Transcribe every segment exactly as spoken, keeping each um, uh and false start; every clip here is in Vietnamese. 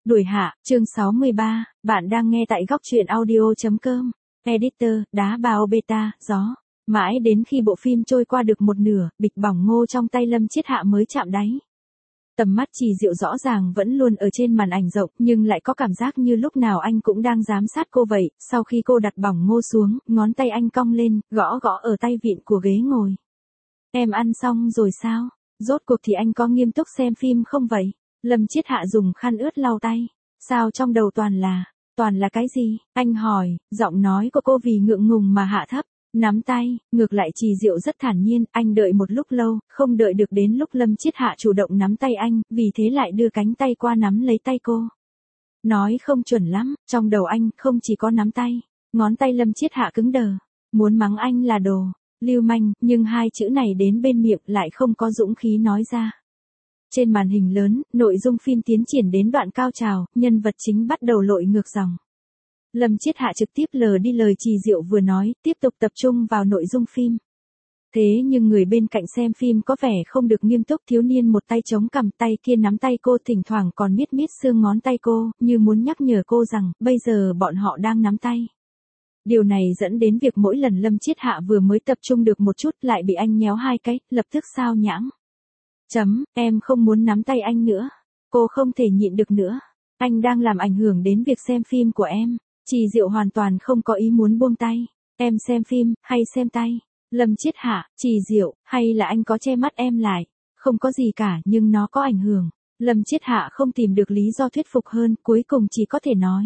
Đuổi hạ, chương sáu mươi ba, bạn đang nghe tại góc truyện audio.com. Editor, đá bào beta, gió. Mãi đến khi bộ phim trôi qua được một nửa, bịch bỏng ngô trong tay Lâm Chiết Hạ mới chạm đáy. Tầm mắt Trì Diệu rõ ràng vẫn luôn ở trên màn ảnh rộng, nhưng lại có cảm giác như lúc nào anh cũng đang giám sát cô vậy. Sau khi cô đặt bỏng ngô xuống, ngón tay anh cong lên, gõ gõ ở tay vịn của ghế ngồi. Em ăn xong rồi sao? Rốt cuộc thì anh có nghiêm túc xem phim không vậy? Lâm Chiết Hạ dùng khăn ướt lau tay. Sao trong đầu toàn là, toàn là cái gì? Anh hỏi, giọng nói của cô vì ngượng ngùng mà hạ thấp. Nắm tay, ngược lại Trì Diệu rất thản nhiên, anh đợi một lúc lâu, không đợi được đến lúc Lâm Chiết Hạ chủ động nắm tay anh, vì thế lại đưa cánh tay qua nắm lấy tay cô. Nói không chuẩn lắm, trong đầu anh không chỉ có nắm tay, ngón tay Lâm Chiết Hạ cứng đờ, muốn mắng anh là đồ lưu manh, nhưng hai chữ này đến bên miệng lại không có dũng khí nói ra. Trên màn hình lớn, nội dung phim tiến triển đến đoạn cao trào, nhân vật chính bắt đầu lội ngược dòng. Lâm Chiết Hạ trực tiếp lờ đi lời Trì Diệu vừa nói, tiếp tục tập trung vào nội dung phim. Thế nhưng người bên cạnh xem phim có vẻ không được nghiêm túc, thiếu niên một tay chống cằm, tay kia nắm tay cô, thỉnh thoảng còn miết miết xương ngón tay cô, như muốn nhắc nhở cô rằng, bây giờ bọn họ đang nắm tay. Điều này dẫn đến việc mỗi lần Lâm Chiết Hạ vừa mới tập trung được một chút lại bị anh nhéo hai cái, lập tức sao nhãng. Chấm, em không muốn nắm tay anh nữa. Cô không thể nhịn được nữa. Anh đang làm ảnh hưởng đến việc xem phim của em. Trì Diệu hoàn toàn không có ý muốn buông tay. Em xem phim, hay xem tay? Lâm Chiết Hạ, Trì Diệu, hay là anh có che mắt em lại? Không có gì cả, nhưng nó có ảnh hưởng. Lâm Chiết Hạ không tìm được lý do thuyết phục hơn, cuối cùng chỉ có thể nói.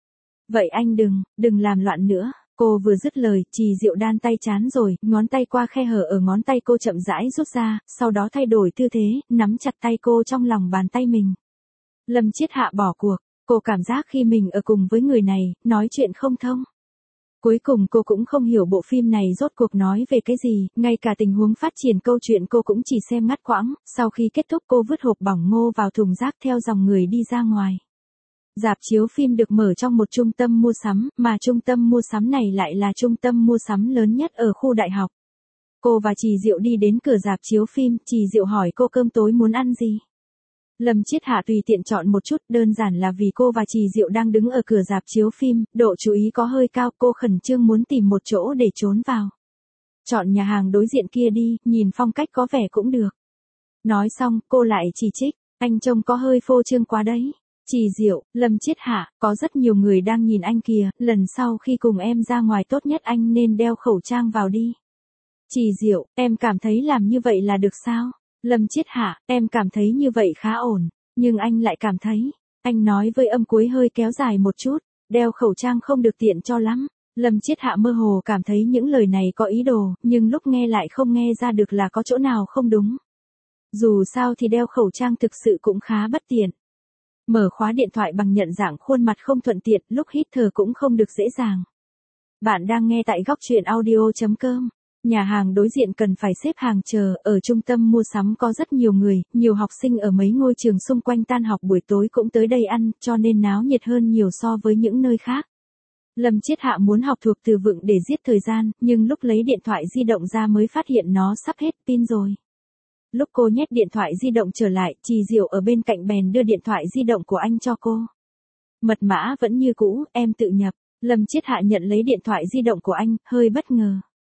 Vậy anh đừng, đừng làm loạn nữa. Cô vừa dứt lời, Trì Diệu đan tay chán rồi, ngón tay qua khe hở ở ngón tay cô chậm rãi rút ra, sau đó thay đổi tư thế, nắm chặt tay cô trong lòng bàn tay mình. Lâm Chiết Hạ bỏ cuộc, cô cảm giác khi mình ở cùng với người này, nói chuyện không thông. Cuối cùng cô cũng không hiểu bộ phim này rốt cuộc nói về cái gì, ngay cả tình huống phát triển câu chuyện cô cũng chỉ xem ngắt quãng, sau khi kết thúc cô vứt hộp bỏng ngô vào thùng rác theo dòng người đi ra ngoài. Rạp chiếu phim được mở trong một trung tâm mua sắm, mà trung tâm mua sắm này lại là trung tâm mua sắm lớn nhất ở khu đại học. Cô và Trì Diệu đi đến cửa rạp chiếu phim, Trì Diệu hỏi cô cơm tối muốn ăn gì. Lâm Chiết Hạ tùy tiện chọn một chút, đơn giản là vì cô và Trì Diệu đang đứng ở cửa rạp chiếu phim, độ chú ý có hơi cao, cô khẩn trương muốn tìm một chỗ để trốn vào. Chọn nhà hàng đối diện kia đi, nhìn phong cách có vẻ cũng được. Nói xong, cô lại chỉ trích, anh trông có hơi phô trương quá đấy. Trì Diệu, Lâm Chiết Hạ, có rất nhiều người đang nhìn anh kìa, lần sau khi cùng em ra ngoài tốt nhất anh nên đeo khẩu trang vào đi. Trì Diệu, em cảm thấy làm như vậy là được sao? Lâm Chiết Hạ, em cảm thấy như vậy khá ổn, nhưng anh lại cảm thấy, anh nói với âm cuối hơi kéo dài một chút, đeo khẩu trang không được tiện cho lắm. Lâm Chiết Hạ mơ hồ cảm thấy những lời này có ý đồ, nhưng lúc nghe lại không nghe ra được là có chỗ nào không đúng. Dù sao thì đeo khẩu trang thực sự cũng khá bất tiện. Mở khóa điện thoại bằng nhận dạng khuôn mặt không thuận tiện, lúc hít thở cũng không được dễ dàng. Bạn đang nghe tại góc truyện audio.com. Nhà hàng đối diện cần phải xếp hàng chờ, ở trung tâm mua sắm có rất nhiều người, nhiều học sinh ở mấy ngôi trường xung quanh tan học buổi tối cũng tới đây ăn, cho nên náo nhiệt hơn nhiều so với những nơi khác. Lâm Chiết Hạ muốn học thuộc từ vựng để giết thời gian, nhưng lúc lấy điện thoại di động ra mới phát hiện nó sắp hết pin rồi. Lúc cô nhét điện thoại di động trở lại, Trì Diệu ở bên cạnh bèn đưa điện thoại di động của anh cho cô. Mật mã vẫn như cũ, em tự nhập. Lâm Chiết Hạ nhận lấy điện thoại di động của anh, hơi bất ngờ.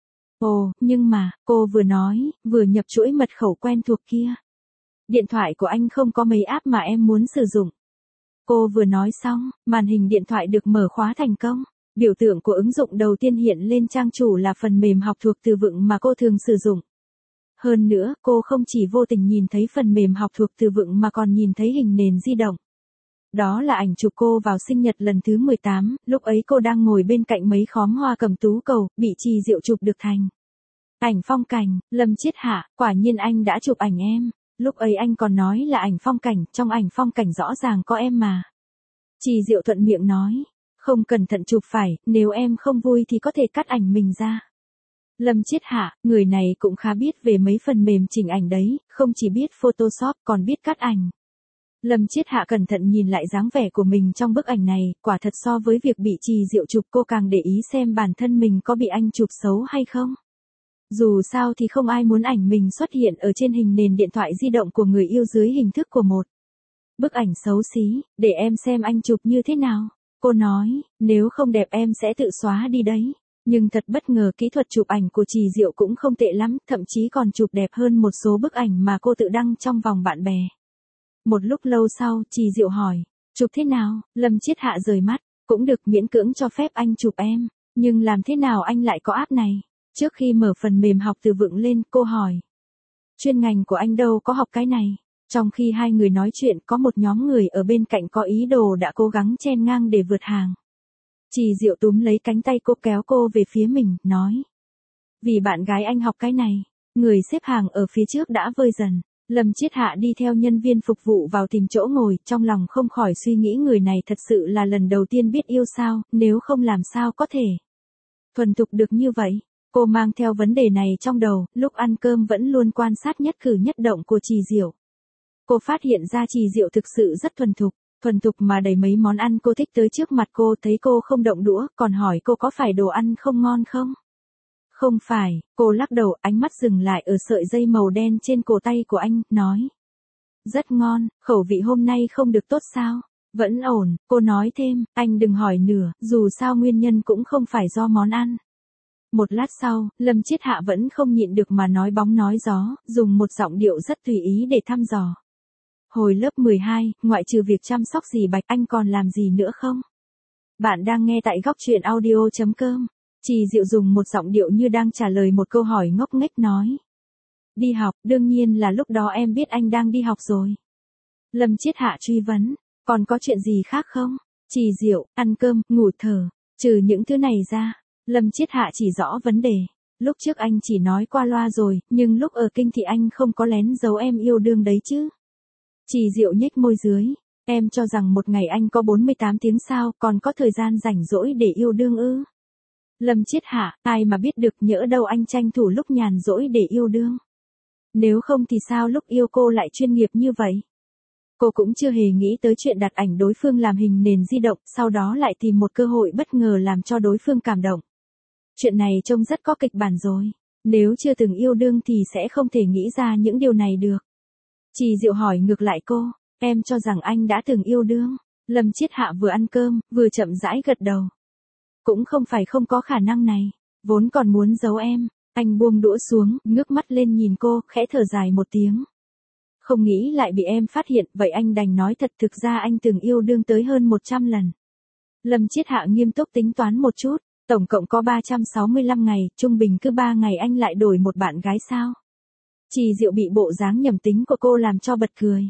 Ồ, nhưng mà, cô vừa nói, vừa nhập chuỗi mật khẩu quen thuộc kia. Điện thoại của anh không có mấy app mà em muốn sử dụng. Cô vừa nói xong, màn hình điện thoại được mở khóa thành công. Biểu tượng của ứng dụng đầu tiên hiện lên trang chủ là phần mềm học thuộc từ vựng mà cô thường sử dụng. Hơn nữa, cô không chỉ vô tình nhìn thấy phần mềm học thuộc từ vựng mà còn nhìn thấy hình nền di động. Đó là ảnh chụp cô vào sinh nhật lần thứ mười tám, lúc ấy cô đang ngồi bên cạnh mấy khóm hoa cầm tú cầu, bị Trì Diệu chụp được thành. Ảnh phong cảnh, Lâm Chiết Hạ, quả nhiên anh đã chụp ảnh em. Lúc ấy anh còn nói là ảnh phong cảnh, trong ảnh phong cảnh rõ ràng có em mà. Trì Diệu thuận miệng nói, không cẩn thận chụp phải, nếu em không vui thì có thể cắt ảnh mình ra. Lâm Chiết Hạ, người này cũng khá biết về mấy phần mềm chỉnh ảnh đấy, không chỉ biết Photoshop còn biết cắt ảnh. Lâm Chiết Hạ cẩn thận nhìn lại dáng vẻ của mình trong bức ảnh này, quả thật so với việc bị Trì Diệu chụp cô càng để ý xem bản thân mình có bị anh chụp xấu hay không. Dù sao thì không ai muốn ảnh mình xuất hiện ở trên hình nền điện thoại di động của người yêu dưới hình thức của một Bức ảnh xấu xí, để em xem anh chụp như thế nào. Cô nói, nếu không đẹp em sẽ tự xóa đi đấy. Nhưng thật bất ngờ kỹ thuật chụp ảnh của Trì Diệu cũng không tệ lắm, thậm chí còn chụp đẹp hơn một số bức ảnh mà cô tự đăng trong vòng bạn bè. Một lúc lâu sau, Trì Diệu hỏi, chụp thế nào? Lâm Chiết Hạ rời mắt, cũng được, miễn cưỡng cho phép anh chụp em. Nhưng làm thế nào anh lại có app này? Trước khi mở phần mềm học từ vựng lên, cô hỏi. Chuyên ngành của anh đâu có học cái này. Trong khi hai người nói chuyện, có một nhóm người ở bên cạnh có ý đồ đã cố gắng chen ngang để vượt hàng. Trì Diệu túm lấy cánh tay cô, kéo cô về phía mình, nói. Vì bạn gái anh học cái này. Người xếp hàng ở phía trước đã vơi dần. Lâm Chiết Hạ đi theo nhân viên phục vụ vào tìm chỗ ngồi, trong lòng không khỏi suy nghĩ người này thật sự là lần đầu tiên biết yêu sao, nếu không làm sao có thể thuần thục được như vậy. Cô mang theo vấn đề này trong đầu, lúc ăn cơm vẫn luôn quan sát nhất cử nhất động của Trì Diệu. Cô phát hiện ra Trì Diệu thực sự rất thuần thục, thuần thục mà đầy mấy món ăn cô thích tới trước mặt cô, thấy cô không động đũa, còn hỏi cô có phải đồ ăn không ngon không? Không phải, cô lắc đầu, ánh mắt dừng lại ở sợi dây màu đen trên cổ tay của anh, nói. Rất ngon, khẩu vị hôm nay không được tốt sao? Vẫn ổn, cô nói thêm, anh đừng hỏi nữa, dù sao nguyên nhân cũng không phải do món ăn. Một lát sau, Lâm Chiết Hạ vẫn không nhịn được mà nói bóng nói gió, dùng một giọng điệu rất tùy ý để thăm dò. Hồi lớp mười hai, ngoại trừ việc chăm sóc dì Bạch, anh còn làm gì nữa không? Bạn đang nghe tại góc truyện audio chấm com. Trì Diệu dùng một giọng điệu như đang trả lời một câu hỏi ngốc nghếch nói. Đi học, đương nhiên là lúc đó em biết anh đang đi học rồi. Lâm Chiết Hạ truy vấn, còn có chuyện gì khác không? Trì Diệu, ăn cơm, ngủ thở, trừ những thứ này ra. Lâm Chiết Hạ chỉ rõ vấn đề. Lúc trước anh chỉ nói qua loa rồi, nhưng lúc ở kinh thì anh không có lén giấu em yêu đương đấy chứ. Trì Diệu nhếch môi dưới, em cho rằng một ngày anh có bốn mươi tám tiếng sao, còn có thời gian rảnh rỗi để yêu đương ư? Lâm Chiết Hạ, ai mà biết được, nhỡ đâu anh tranh thủ lúc nhàn rỗi để yêu đương. Nếu không thì sao lúc yêu cô lại chuyên nghiệp như vậy? Cô cũng chưa hề nghĩ tới chuyện đặt ảnh đối phương làm hình nền di động, sau đó lại tìm một cơ hội bất ngờ làm cho đối phương cảm động. Chuyện này trông rất có kịch bản rồi. Nếu chưa từng yêu đương thì sẽ không thể nghĩ ra những điều này được. Trì Diệu hỏi ngược lại cô, em cho rằng anh đã từng yêu đương. Lâm Chiết Hạ vừa ăn cơm, vừa chậm rãi gật đầu. Cũng không phải không có khả năng này, vốn còn muốn giấu em. Anh buông đũa xuống, ngước mắt lên nhìn cô, khẽ thở dài một tiếng. Không nghĩ lại bị em phát hiện, vậy anh đành nói thật, thực ra anh từng yêu đương tới hơn một trăm lần. Lâm Chiết Hạ nghiêm túc tính toán một chút, tổng cộng có ba trăm sáu mươi lăm ngày, trung bình cứ ba ngày anh lại đổi một bạn gái sao? Trì Diệu bị bộ dáng nhầm tính của cô làm cho bật cười.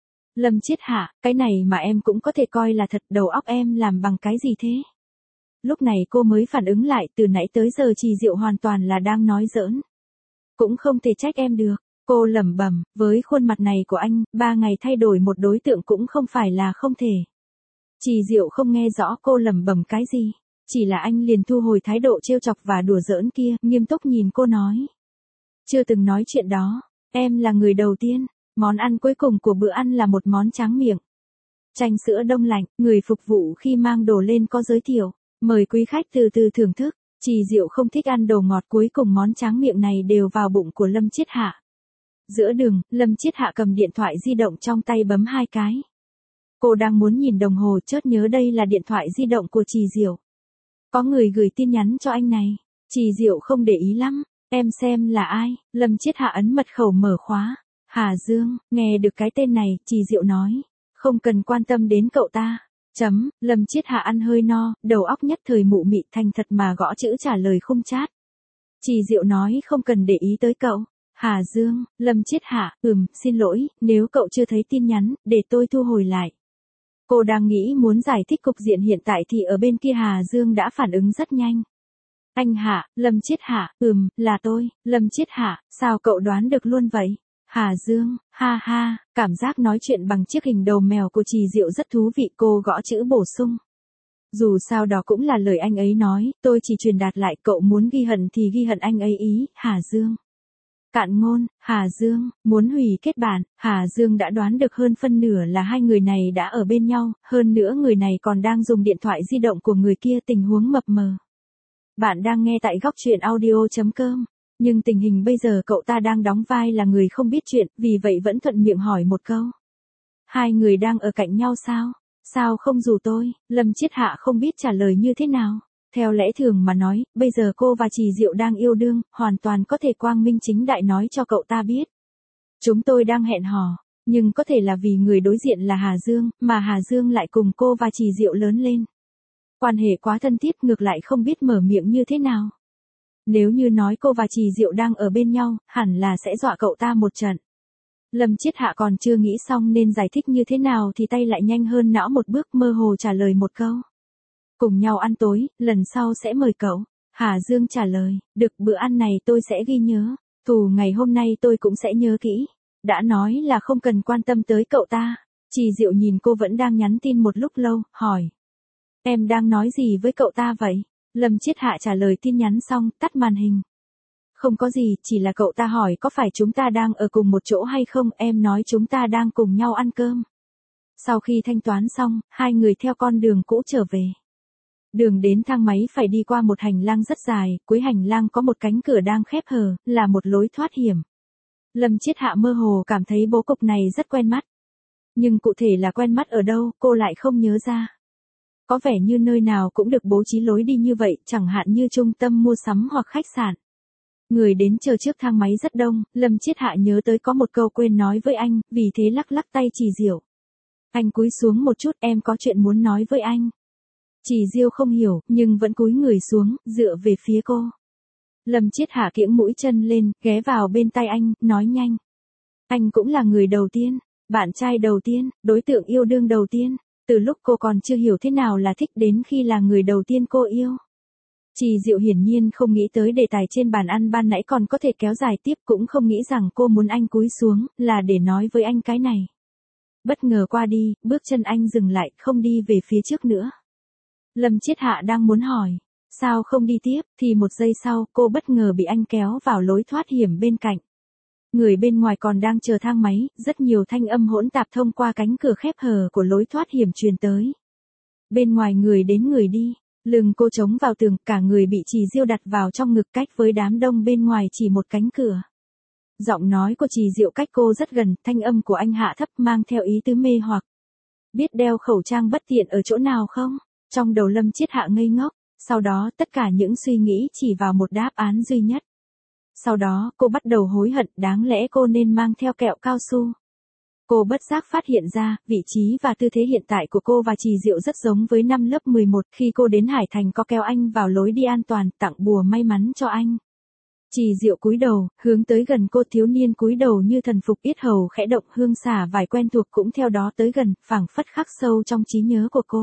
Lâm Chiết Hạ, cái này mà em cũng có thể coi là thật, đầu óc em làm bằng cái gì thế? Lúc này cô mới phản ứng lại, từ nãy tới giờ Trì Diệu hoàn toàn là đang nói giỡn. Cũng không thể trách em được, cô lẩm bẩm, với khuôn mặt này của anh, ba ngày thay đổi một đối tượng cũng không phải là không thể. Trì Diệu không nghe rõ cô lẩm bẩm cái gì, chỉ là anh liền thu hồi thái độ trêu chọc và đùa giỡn kia, nghiêm túc nhìn cô nói. Chưa từng nói chuyện đó, em là người đầu tiên, món ăn cuối cùng của bữa ăn là một món tráng miệng. Chanh sữa đông lạnh, người phục vụ khi mang đồ lên có giới thiệu, mời quý khách từ từ thưởng thức. Trì Diệu không thích ăn đồ ngọt, cuối cùng món tráng miệng này đều vào bụng của Lâm Chiết Hạ. Giữa đường, Lâm Chiết Hạ cầm điện thoại di động trong tay bấm hai cái. Cô đang muốn nhìn đồng hồ, chợt nhớ đây là điện thoại di động của Trì Diệu. Có người gửi tin nhắn cho anh này. Trì Diệu không để ý lắm. Em xem là ai? Lâm Chiết Hạ ấn mật khẩu mở khóa. Hà Dương, nghe được cái tên này, Trì Diệu nói. Không cần quan tâm đến cậu ta. Chấm, Lâm Chiết Hạ ăn hơi no, đầu óc nhất thời mụ mị, thành thật mà gõ chữ trả lời không chát. Trì Diệu nói không cần để ý tới cậu. Hà Dương, Lâm Chiết Hạ, ừm, xin lỗi, nếu cậu chưa thấy tin nhắn, để tôi thu hồi lại. Cô đang nghĩ muốn giải thích cục diện hiện tại thì ở bên kia Hà Dương đã phản ứng rất nhanh. Anh Hạ, Lâm Chiết Hạ, ừm, là tôi, Lâm Chiết Hạ, sao cậu đoán được luôn vậy? Hà Dương, ha ha, cảm giác nói chuyện bằng chiếc hình đầu mèo của Trì Diệu rất thú vị, cô gõ chữ bổ sung. Dù sao đó cũng là lời anh ấy nói, tôi chỉ truyền đạt lại, cậu muốn ghi hận thì ghi hận anh ấy ý, Hà Dương. Cạn ngôn, Hà Dương, muốn hủy kết bạn, Hà Dương đã đoán được hơn phân nửa là hai người này đã ở bên nhau, hơn nữa người này còn đang dùng điện thoại di động của người kia, tình huống mập mờ. Bạn đang nghe tại góc truyện audio chấm com, nhưng tình hình bây giờ cậu ta đang đóng vai là người không biết chuyện, vì vậy vẫn thuận miệng hỏi một câu. Hai người đang ở cạnh nhau sao? Sao không rủ tôi? Lâm Chiết Hạ không biết trả lời như thế nào. Theo lẽ thường mà nói, bây giờ cô và Trì Diệu đang yêu đương, hoàn toàn có thể quang minh chính đại nói cho cậu ta biết. Chúng tôi đang hẹn hò, nhưng có thể là vì người đối diện là Hà Dương, mà Hà Dương lại cùng cô và Trì Diệu lớn lên. Quan hệ quá thân thiết, ngược lại không biết mở miệng như thế nào. Nếu như nói cô và Trì Diệu đang ở bên nhau, hẳn là sẽ dọa cậu ta một trận. Lâm Chiết Hạ còn chưa nghĩ xong nên giải thích như thế nào thì tay lại nhanh hơn não một bước, mơ hồ trả lời một câu. Cùng nhau ăn tối, lần sau sẽ mời cậu. Hà Dương trả lời, được, bữa ăn này tôi sẽ ghi nhớ. Thù ngày hôm nay tôi cũng sẽ nhớ kỹ. Đã nói là không cần quan tâm tới cậu ta. Trì Diệu nhìn cô vẫn đang nhắn tin một lúc lâu, hỏi. Em đang nói gì với cậu ta vậy? Lâm Chiết Hạ trả lời tin nhắn xong, tắt màn hình. Không có gì, chỉ là cậu ta hỏi có phải chúng ta đang ở cùng một chỗ hay không, em nói chúng ta đang cùng nhau ăn cơm. Sau khi thanh toán xong, hai người theo con đường cũ trở về. Đường đến thang máy phải đi qua một hành lang rất dài, cuối hành lang có một cánh cửa đang khép hờ, là một lối thoát hiểm. Lâm Chiết Hạ mơ hồ cảm thấy bố cục này rất quen mắt. Nhưng cụ thể là quen mắt ở đâu, cô lại không nhớ ra. Có vẻ như nơi nào cũng được bố trí lối đi như vậy, chẳng hạn như trung tâm mua sắm hoặc khách sạn. Người đến chờ trước thang máy rất đông, Lâm Chiết Hạ nhớ tới có một câu quên nói với anh, vì thế lắc lắc tay Trì Diệu. Anh cúi xuống một chút, em có chuyện muốn nói với anh. Trì Diệu không hiểu, nhưng vẫn cúi người xuống, dựa về phía cô. Lâm Chiết Hạ kiễng mũi chân lên, ghé vào bên tay anh, nói nhanh. Anh cũng là người đầu tiên, bạn trai đầu tiên, đối tượng yêu đương đầu tiên. Từ lúc cô còn chưa hiểu thế nào là thích đến khi là người đầu tiên cô yêu. Trì Diệu hiển nhiên không nghĩ tới đề tài trên bàn ăn ban nãy còn có thể kéo dài tiếp, cũng không nghĩ rằng cô muốn anh cúi xuống, là để nói với anh cái này. Bất ngờ qua đi, bước chân anh dừng lại, không đi về phía trước nữa. Lâm Chiết Hạ đang muốn hỏi, sao không đi tiếp, thì một giây sau, cô bất ngờ bị anh kéo vào lối thoát hiểm bên cạnh. Người bên ngoài còn đang chờ thang máy, rất nhiều thanh âm hỗn tạp thông qua cánh cửa khép hờ của lối thoát hiểm truyền tới. Bên ngoài người đến người đi, lưng cô chống vào tường, cả người bị Trì Diệu đặt vào trong ngực, cách với đám đông bên ngoài chỉ một cánh cửa. Giọng nói của Trì Diệu cách cô rất gần, thanh âm của anh hạ thấp mang theo ý tứ mê hoặc. Biết đeo khẩu trang bất tiện ở chỗ nào không? Trong đầu Lâm Chiết Hạ ngây ngốc, sau đó tất cả những suy nghĩ chỉ vào một đáp án duy nhất. Sau đó, cô bắt đầu hối hận, đáng lẽ cô nên mang theo kẹo cao su. Cô bất giác phát hiện ra, vị trí và tư thế hiện tại của cô và Trì Diệu rất giống với năm lớp mười một khi cô đến Hải Thành có kéo anh vào lối đi an toàn, tặng bùa may mắn cho anh. Trì Diệu cúi đầu, hướng tới gần cô, thiếu niên cúi đầu như thần phục, yết hầu khẽ động, hương xả vải quen thuộc cũng theo đó tới gần, phảng phất khắc sâu trong trí nhớ của cô.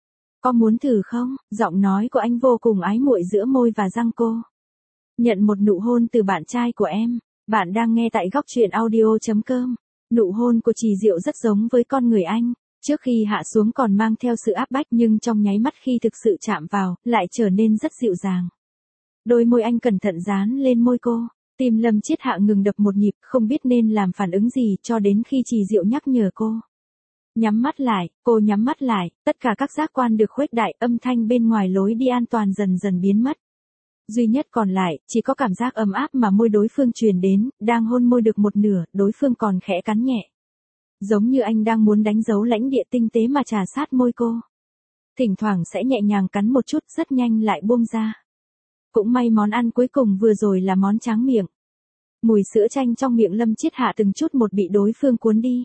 Có muốn thử không? Giọng nói của anh vô cùng ái muội giữa môi và răng cô. Nhận một nụ hôn từ bạn trai của em. Bạn đang nghe tại góc truyện audio chấm com. Nụ hôn của Trì Diệu rất giống với con người anh. Trước khi hạ xuống còn mang theo sự áp bách, nhưng trong nháy mắt khi thực sự chạm vào, lại trở nên rất dịu dàng. Đôi môi anh cẩn thận dán lên môi cô. Tim Lâm Chiết Hạ ngừng đập một nhịp, không biết nên làm phản ứng gì cho đến khi Trì Diệu nhắc nhở cô. Nhắm mắt lại, cô nhắm mắt lại, tất cả các giác quan được khuếch đại, âm thanh bên ngoài lối đi an toàn dần dần biến mất. Duy nhất còn lại, chỉ có cảm giác ấm áp mà môi đối phương truyền đến, đang hôn môi được một nửa, đối phương còn khẽ cắn nhẹ. Giống như anh đang muốn đánh dấu lãnh địa tinh tế mà trà sát môi cô. Thỉnh thoảng sẽ nhẹ nhàng cắn một chút, rất nhanh lại buông ra. Cũng may món ăn cuối cùng vừa rồi là món tráng miệng. Mùi sữa chanh trong miệng Lâm Chiết Hạ từng chút một bị đối phương cuốn đi.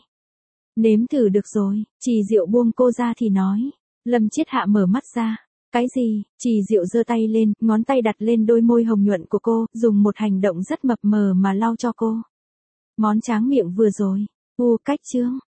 Nếm thử được rồi, Trì Diệu buông cô ra thì nói. Lâm Chiết Hạ mở mắt ra. Cái gì? Trì Diệu giơ tay lên, ngón tay đặt lên đôi môi hồng nhuận của cô, dùng một hành động rất mập mờ mà lau cho cô. Món tráng miệng vừa rồi. U cách chương.